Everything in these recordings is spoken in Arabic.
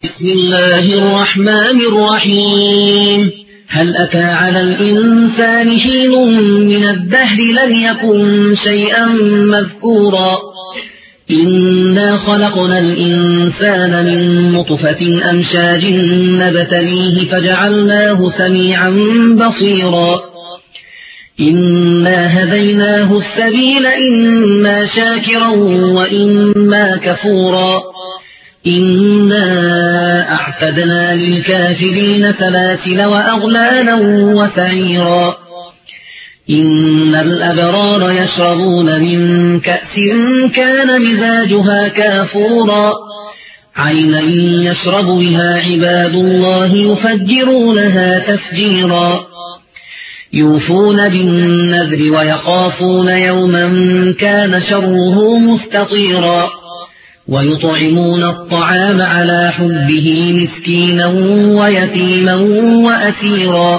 بسم الله الرحمن الرحيم. هل أتى على الإنسان حين من الدهر لم يكن شيئا مذكورا إنا خلقنا الإنسان من نطفة أمشاج نبتليه فجعلناه سميعا بصيرا إنا هديناه السبيل إما شاكرا وإما كفورا إنا أعتدنا للكافرين سلاسل وأغلالا وسعيرا إن الأبرار يشربون من كأس كان مزاجها كافورا عينا يشرب بها عباد الله يفجرونها تفجيرا يوفون بالنذر ويخافون يوما كان شره مستطيرا ويطعمون الطعام على حبه مسكينا ويتيما وأسيرا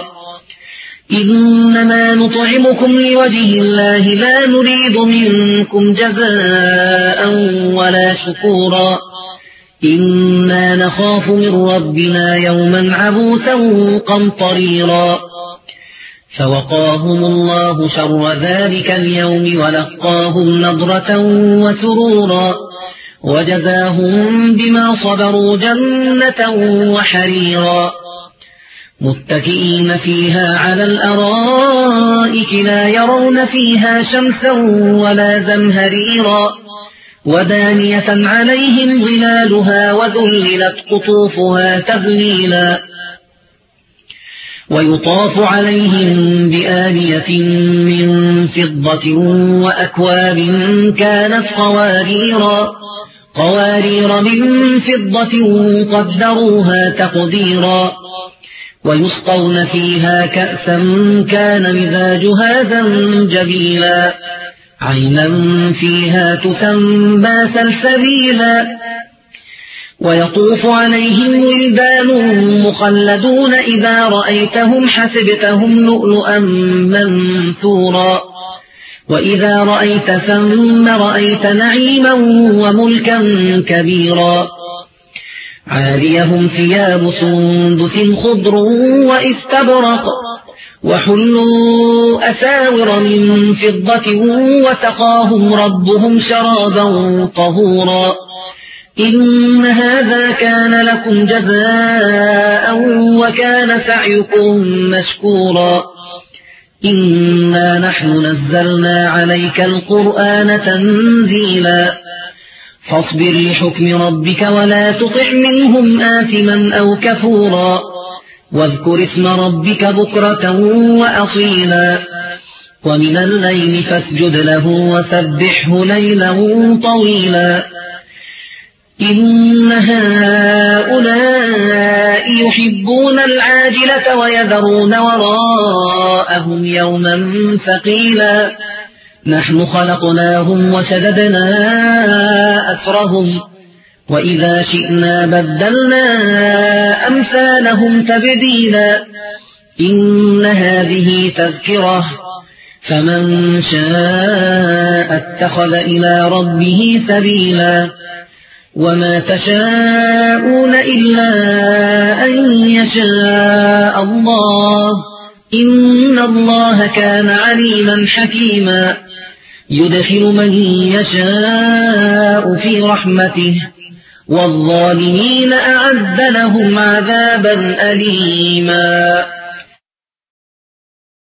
إنما نطعمكم لوجه الله لا نريد منكم جزاء ولا شكورا إنا نخاف من ربنا يوما عبوسا قمطريرا فوقاهم الله شر ذلك اليوم ولقاهم نضرة وسرورا وجزاهم بما صبروا جنة وحريرا متكئين فيها على الأرائك لا يرون فيها شمسا ولا زمهريرا ودانية عليهم ظلالها وذللت قطوفها تذليلا ويطاف عليهم بآنية من فضة وأكواب كانت قوارير من فضة قدروها تقديرا ويسقون فيها كأسا كان مزاجها زنجبيلا عينا فيها تسمى سلسبيلا ويطوف عليهم ولدان مخلدون إذا رأيتهم حسبتهم لؤلؤا منثورا وإذا رأيت ثم رأيت نعيما وملكا كبيرا عاليهم ثياب سندس خضر واستبرق وحلوا أساور من فضة وسقاهم ربهم شرابا طهورا إن هذا كان لكم جزاء وكان سعيكم مشكورا إنا نحن نزلنا عليك القرآن تنزيلا فاصبر لحكم ربك ولا تطع منهم آثما أو كفورا واذكر اسم ربك بكرة وأصيلا ومن الليل فاسجد له وسبحه ليلا طويلا إن هؤلاء يحبون العاجلة ويذرون وراءهم يوما ثقيلا نحن خلقناهم وشددنا أسرهم وإذا شئنا بدلنا أمثالهم تبديلا إن هذه تذكرة فمن شاء اتخذ إلى ربه سبيلا وما تشاءون إلا أن يشاء الله إن الله كان عليما حكيما يدخل من يشاء في رحمته والظالمين أعد لهم عذابا أليما.